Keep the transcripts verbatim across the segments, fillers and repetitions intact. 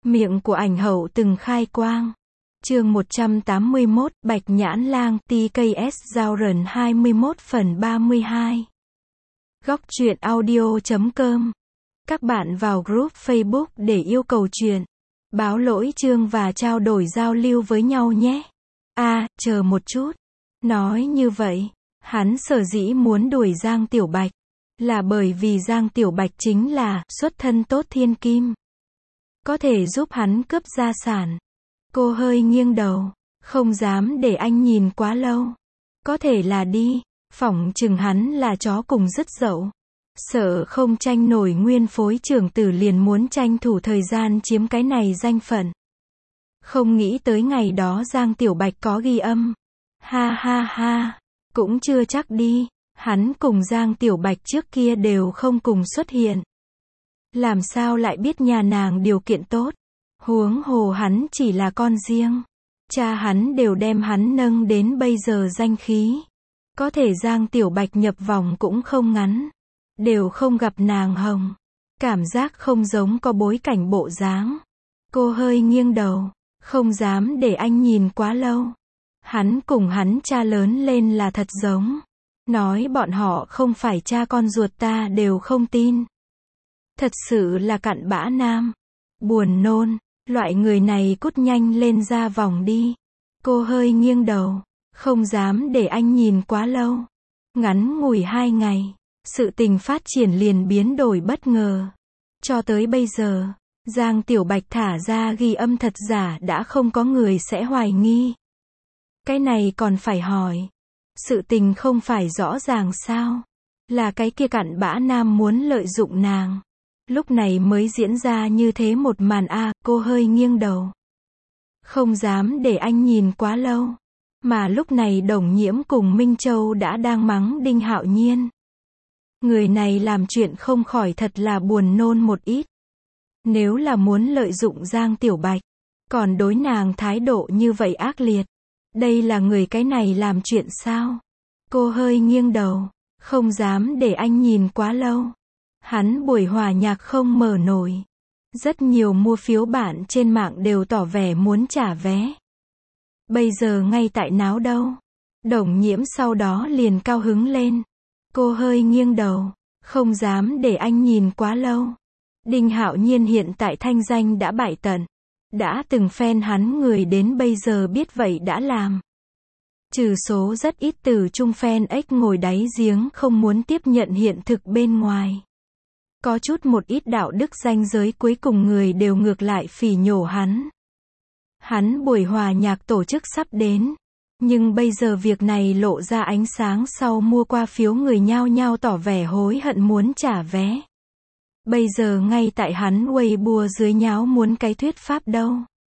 Miệng của ảnh hậu từng khai quang. Chương một trăm tám mươi mốt, Bạch Nhãn Lang, tê ca ét Giao hai mươi mốt phần ba mươi hai. Góc truyện audio chấm com. Các bạn vào group Facebook để yêu cầu truyện, báo lỗi chương và trao đổi giao lưu với nhau nhé. A, à, chờ một chút. Nói như vậy, hắn sở dĩ muốn đuổi Giang Tiểu Bạch, là bởi vì Giang Tiểu Bạch chính là xuất thân tốt thiên kim, có thể giúp hắn cướp gia sản. Cô hơi nghiêng đầu, không dám để anh nhìn quá lâu. Có thể là đi, phỏng chừng hắn là chó cùng dứt dậu. Sợ không tranh nổi nguyên phối trưởng tử liền muốn tranh thủ thời gian chiếm cái này danh phận. Không nghĩ tới ngày đó Giang Tiểu Bạch có ghi âm. Ha ha ha, cũng chưa chắc đi, hắn cùng Giang Tiểu Bạch trước kia đều không cùng xuất hiện. Làm sao lại biết nhà nàng điều kiện tốt? Huống hồ hắn chỉ là con riêng. Cha hắn đều đem hắn nâng đến bây giờ danh khí. Có thể Giang Tiểu Bạch nhập vòng cũng không ngắn. Đều không gặp nàng hồng. Cảm giác không giống có bối cảnh bộ dáng. Cô hơi nghiêng đầu, không dám để anh nhìn quá lâu. Hắn cùng hắn cha lớn lên là thật giống. Nói bọn họ không phải cha con ruột ta đều không tin. Thật sự là cặn bã nam. Buồn nôn, loại người này cút nhanh lên ra vòng đi. Cô hơi nghiêng đầu, không dám để anh nhìn quá lâu. Ngắn ngủi hai ngày, sự tình phát triển liền biến đổi bất ngờ. Cho tới bây giờ, Giang Tiểu Bạch thả ra ghi âm thật giả đã không có người sẽ hoài nghi. Cái này còn phải hỏi. Sự tình không phải rõ ràng sao? Là cái kia cặn bã nam muốn lợi dụng nàng. Lúc này mới diễn ra như thế một màn a. À, cô hơi nghiêng đầu. Không dám để anh nhìn quá lâu. Mà lúc này Đồng Nhiễm cùng Minh Châu đã đang mắng Đinh Hạo Nhiên. Người này làm chuyện không khỏi thật là buồn nôn một ít. Nếu là muốn lợi dụng Giang Tiểu Bạch, còn đối nàng thái độ như vậy ác liệt. Đây là người cái này làm chuyện sao? Cô hơi nghiêng đầu, không dám để anh nhìn quá lâu. Hắn buổi hòa nhạc không mở nổi. Rất nhiều mua phiếu bạn trên mạng đều tỏ vẻ muốn trả vé. Bây giờ ngay tại náo đâu. Đồng Nhiễm sau đó liền cao hứng lên. Cô hơi nghiêng đầu, không dám để anh nhìn quá lâu. Đinh Hạo Nhiên hiện tại thanh danh đã bại tận. Đã từng fan hắn người đến bây giờ biết vậy đã làm. Trừ số rất ít từ trung fan ếch ngồi đáy giếng không muốn tiếp nhận hiện thực bên ngoài. Có chút một ít đạo đức ranh giới cuối cùng người đều ngược lại phỉ nhổ hắn. Hắn buổi hòa nhạc tổ chức sắp đến. Nhưng bây giờ việc này lộ ra ánh sáng sau mua qua phiếu người nhao nhao tỏ vẻ hối hận muốn trả vé. Bây giờ ngay tại hắn Weibo dưới nháo muốn cái thuyết pháp đâu.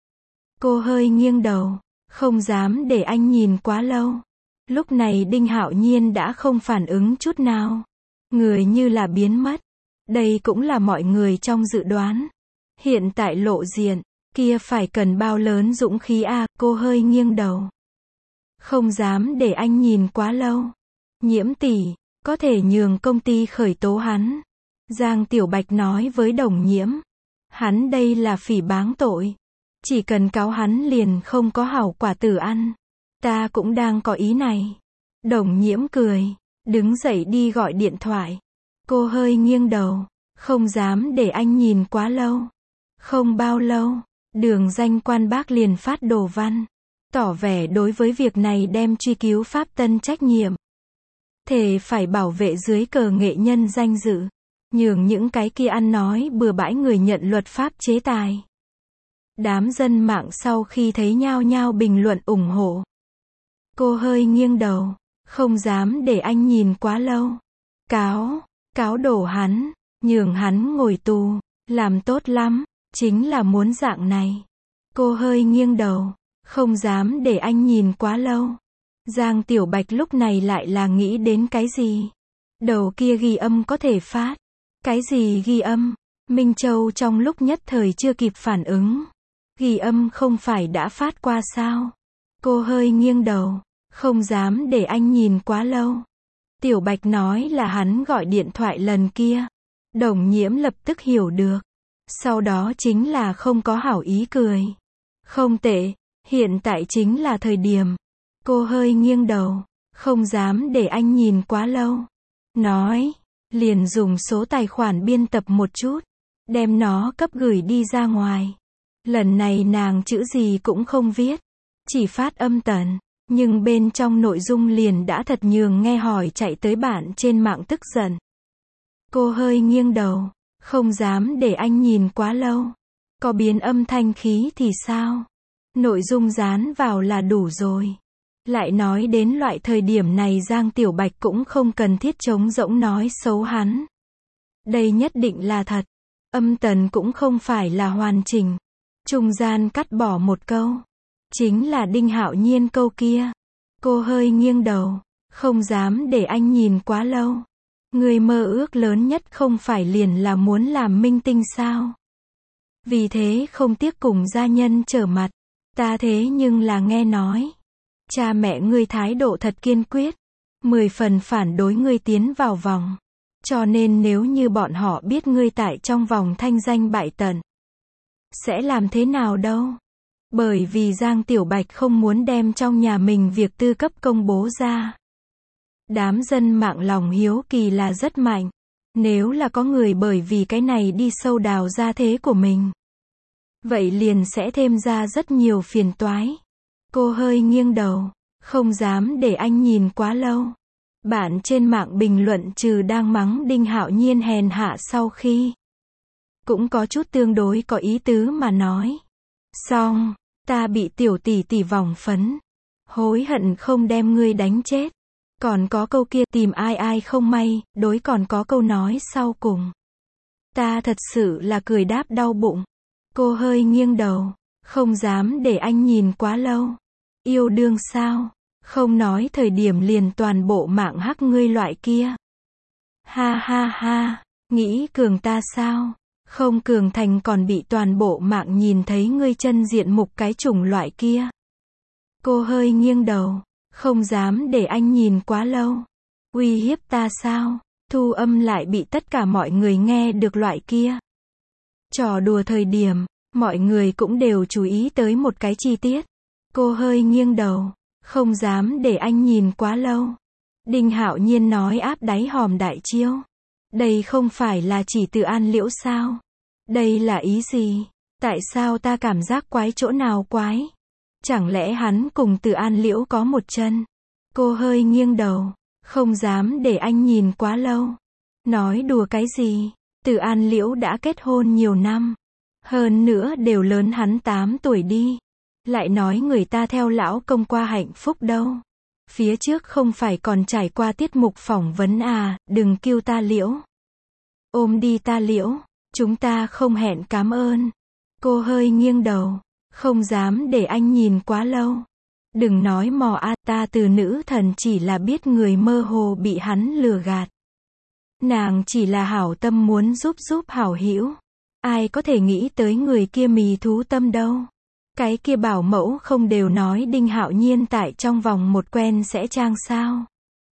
Cô hơi nghiêng đầu, không dám để anh nhìn quá lâu. Lúc này Đinh Hạo Nhiên đã không phản ứng chút nào. Người như là biến mất. Đây cũng là mọi người trong dự đoán. Hiện tại lộ diện, kia phải cần bao lớn dũng khí a. À, cô hơi nghiêng đầu. Không dám để anh nhìn quá lâu. Nhiễm tỷ, có thể nhường công ty khởi tố hắn. Giang Tiểu Bạch nói với Đồng Nhiễm. Hắn đây là phỉ báng tội. Chỉ cần cáo hắn liền không có hảo quả tử ăn. Ta cũng đang có ý này. Đồng Nhiễm cười, đứng dậy đi gọi điện thoại. Cô hơi nghiêng đầu, không dám để anh nhìn quá lâu. Không bao lâu, Đường Danh Quan Bác liền phát đồ văn. Tỏ vẻ đối với việc này đem truy cứu pháp tân trách nhiệm. Thề phải bảo vệ dưới cờ nghệ nhân danh dự. Nhường những cái kia ăn nói bừa bãi người nhận luật pháp chế tài. Đám dân mạng sau khi thấy nhao nhao bình luận ủng hộ. Cô hơi nghiêng đầu, không dám để anh nhìn quá lâu. Cáo, cáo đổ hắn, nhường hắn ngồi tù, làm tốt lắm, chính là muốn dạng này. Cô hơi nghiêng đầu, không dám để anh nhìn quá lâu. Giang Tiểu Bạch lúc này lại là nghĩ đến cái gì? Đầu kia ghi âm có thể phát. Cái gì ghi âm? Minh Châu trong lúc nhất thời chưa kịp phản ứng. Ghi âm không phải đã phát qua sao? Cô hơi nghiêng đầu, không dám để anh nhìn quá lâu. Tiểu Bạch nói là hắn gọi điện thoại lần kia. Đồng Nhiễm lập tức hiểu được. Sau đó chính là không có hảo ý cười. Không tệ, hiện tại chính là thời điểm. Cô hơi nghiêng đầu, không dám để anh nhìn quá lâu. Nói, liền dùng số tài khoản biên tập một chút, đem nó cấp gửi đi ra ngoài. Lần này nàng chữ gì cũng không viết, chỉ phát âm tần, nhưng bên trong nội dung liền đã thật nhường nghe hỏi chạy tới bạn trên mạng tức giận. Cô hơi nghiêng đầu, không dám để anh nhìn quá lâu. Có biến âm thanh khí thì sao? Nội dung dán vào là đủ rồi. Lại nói đến loại thời điểm này Giang Tiểu Bạch cũng không cần thiết trống rỗng nói xấu hắn. Đây nhất định là thật. Âm tần cũng không phải là hoàn chỉnh. Trung gian cắt bỏ một câu. Chính là Đinh Hạo Nhiên câu kia. Cô hơi nghiêng đầu, không dám để anh nhìn quá lâu. Người mơ ước lớn nhất không phải liền là muốn làm minh tinh sao? Vì thế không tiếc cùng gia nhân trở mặt. Ta thế nhưng là nghe nói. Cha mẹ ngươi thái độ thật kiên quyết. Mười phần phản đối ngươi tiến vào vòng. Cho nên nếu như bọn họ biết ngươi tại trong vòng thanh danh bại tận, sẽ làm thế nào đâu? Bởi vì Giang Tiểu Bạch không muốn đem trong nhà mình việc tư cấp công bố ra. Đám dân mạng lòng hiếu kỳ là rất mạnh. Nếu là có người bởi vì cái này đi sâu đào ra thế của mình, vậy liền sẽ thêm ra rất nhiều phiền toái. Cô hơi nghiêng đầu, không dám để anh nhìn quá lâu. Bạn trên mạng bình luận trừ đang mắng Đinh Hạo Nhiên hèn hạ sau khi, cũng có chút tương đối có ý tứ mà nói. Xong, ta bị tiểu tỷ tỷ vòng phấn. Hối hận không đem ngươi đánh chết. Còn có câu kia tìm ai ai không may, đối còn có câu nói sau cùng. Ta thật sự là cười đáp đau bụng. Cô hơi nghiêng đầu, không dám để anh nhìn quá lâu. Yêu đương sao? Không nói thời điểm liền toàn bộ mạng hắc ngươi loại kia. Ha ha ha, nghĩ cường ta sao? Không cường thành còn bị toàn bộ mạng nhìn thấy ngươi chân diện mục cái chủng loại kia. Cô hơi nghiêng đầu, không dám để anh nhìn quá lâu. Uy hiếp ta sao? Thu âm lại bị tất cả mọi người nghe được loại kia. Trò đùa thời điểm, mọi người cũng đều chú ý tới một cái chi tiết. Cô hơi nghiêng đầu, không dám để anh nhìn quá lâu. Đinh Hạo Nhiên nói áp đáy hòm đại chiêu. Đây không phải là chỉ Từ An Liễu sao? Đây là ý gì? Tại sao ta cảm giác quái chỗ nào quái? Chẳng lẽ hắn cùng Từ An Liễu có một chân? Cô hơi nghiêng đầu, không dám để anh nhìn quá lâu. Nói đùa cái gì? Từ An Liễu đã kết hôn nhiều năm. Hơn nữa đều lớn hắn tám tuổi đi. Lại nói người ta theo lão công qua hạnh phúc đâu. Phía trước không phải còn trải qua tiết mục phỏng vấn à, đừng kêu ta Liễu. Ôm đi ta Liễu, chúng ta không hẹn cảm ơn. Cô hơi nghiêng đầu, không dám để anh nhìn quá lâu. Đừng nói mò a, ta từ nữ thần chỉ là biết người mơ hồ bị hắn lừa gạt. Nàng chỉ là hảo tâm muốn giúp giúp hảo hữu. Ai có thể nghĩ tới người kia mì thú tâm đâu. Cái kia bảo mẫu không đều nói Đinh Hạo Nhiên tại trong vòng một quen sẽ trang sao.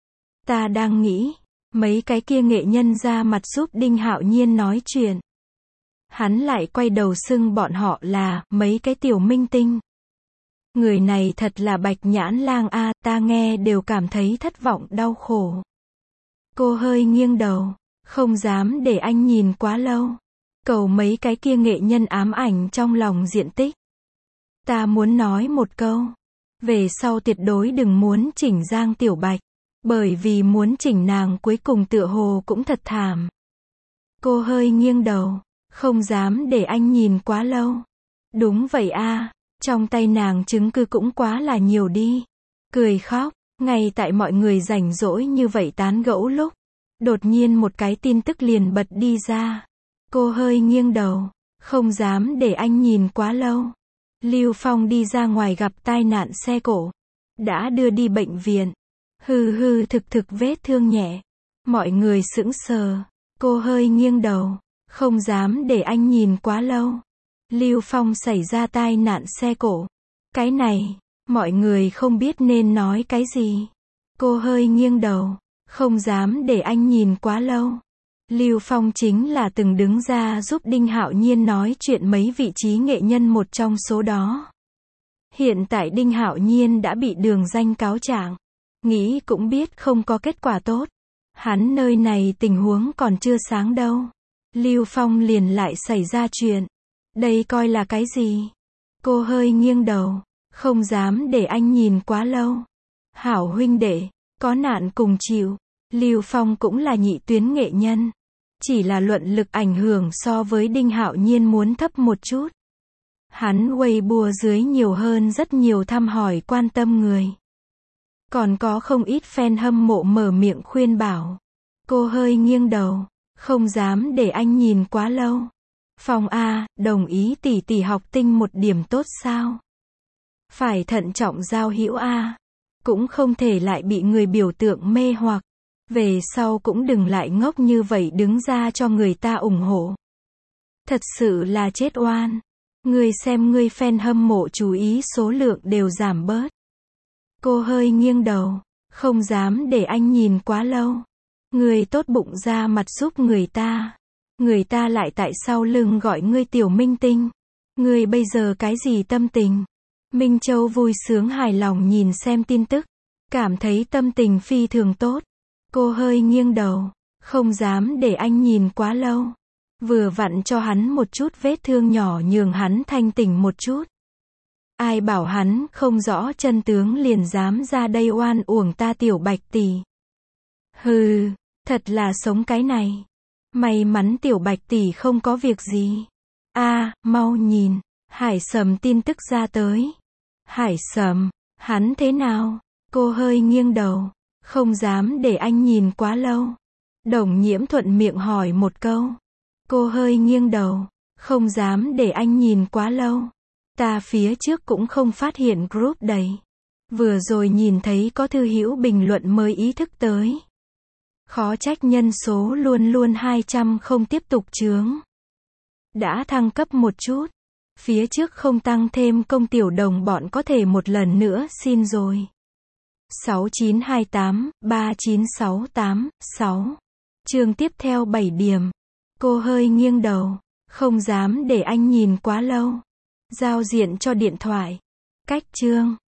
Ta đang nghĩ, mấy cái kia nghệ nhân ra mặt giúp Đinh Hạo Nhiên nói chuyện. Hắn lại quay đầu xưng bọn họ là mấy cái tiểu minh tinh. Người này thật là bạch nhãn lang a, ta nghe đều cảm thấy thất vọng đau khổ. Cô hơi nghiêng đầu, không dám để anh nhìn quá lâu. Cầu mấy cái kia nghệ nhân ám ảnh trong lòng diện tích. Ta muốn nói một câu. Về sau tuyệt đối đừng muốn chỉnh Giang Tiểu Bạch. Bởi vì muốn chỉnh nàng cuối cùng tựa hồ cũng thật thảm. Cô hơi nghiêng đầu, không dám để anh nhìn quá lâu. Đúng vậy a, trong tay nàng chứng cứ cũng quá là nhiều đi. Cười khóc, ngay tại mọi người rảnh rỗi như vậy tán gẫu lúc. Đột nhiên một cái tin tức liền bật đi ra. Cô hơi nghiêng đầu, không dám để anh nhìn quá lâu. Lưu Phong đi ra ngoài gặp tai nạn xe cộ. Đã đưa đi bệnh viện. Hừ hừ thực thực vết thương nhẹ. Mọi người sững sờ. Cô hơi nghiêng đầu, không dám để anh nhìn quá lâu. Lưu Phong xảy ra tai nạn xe cộ. Cái này, mọi người không biết nên nói cái gì. Cô hơi nghiêng đầu, không dám để anh nhìn quá lâu. Lưu Phong chính là từng đứng ra giúp Đinh Hạo Nhiên nói chuyện mấy vị trí nghệ nhân một trong số đó. Hiện tại Đinh Hạo Nhiên đã bị Đường Danh cáo trạng, nghĩ cũng biết không có kết quả tốt. Hắn nơi này tình huống còn chưa sáng đâu. Lưu Phong liền lại xảy ra chuyện. Đây coi là cái gì? Cô hơi nghiêng đầu, không dám để anh nhìn quá lâu. Hảo huynh đệ, có nạn cùng chịu. Lưu Phong cũng là nhị tuyến nghệ nhân, chỉ là luận lực ảnh hưởng so với Đinh Hạo Nhiên muốn thấp một chút. Hắn Weibo dưới nhiều hơn rất nhiều thăm hỏi quan tâm người. Còn có không ít fan hâm mộ mở miệng khuyên bảo. Cô hơi nghiêng đầu, không dám để anh nhìn quá lâu. Phong A, đồng ý tỷ tỷ học tinh một điểm tốt sao? Phải thận trọng giao hữu A. Cũng không thể lại bị người biểu tượng mê hoặc. Về sau cũng đừng lại ngốc như vậy đứng ra cho người ta ủng hộ. Thật sự là chết oan. Người xem người fan hâm mộ chú ý số lượng đều giảm bớt. Cô hơi nghiêng đầu, không dám để anh nhìn quá lâu. Người tốt bụng ra mặt giúp người ta. Người ta lại tại sau lưng gọi ngươi tiểu minh tinh. Người bây giờ cái gì tâm tình? Minh Châu vui sướng hài lòng nhìn xem tin tức. Cảm thấy tâm tình phi thường tốt. Cô hơi nghiêng đầu, không dám để anh nhìn quá lâu. Vừa vặn cho hắn một chút vết thương nhỏ nhường hắn thanh tỉnh một chút. Ai bảo hắn không rõ chân tướng liền dám ra đây oan uổng ta tiểu Bạch tỷ. Hừ, thật là sống cái này. May mắn tiểu Bạch tỷ không có việc gì. A, à, mau nhìn, Hải Sầm tin tức ra tới. Hải Sầm, hắn thế nào? Cô hơi nghiêng đầu, không dám để anh nhìn quá lâu. Đồng Nhiễm thuận miệng hỏi một câu. Cô hơi nghiêng đầu, không dám để anh nhìn quá lâu. Ta phía trước cũng không phát hiện group đầy. Vừa rồi nhìn thấy có thư hữu bình luận mới ý thức tới. Khó trách nhân số luôn luôn hai trăm không tiếp tục chướng. Đã thăng cấp một chút. Phía trước không tăng thêm công tiểu đồng bọn có thể một lần nữa xin rồi. sáu chín hai tám, ba chín sáu tám, sáu. Chương tiếp theo bảy điểm. Cô hơi nghiêng đầu, không dám để anh nhìn quá lâu. Giao diện cho điện thoại. Cách chương.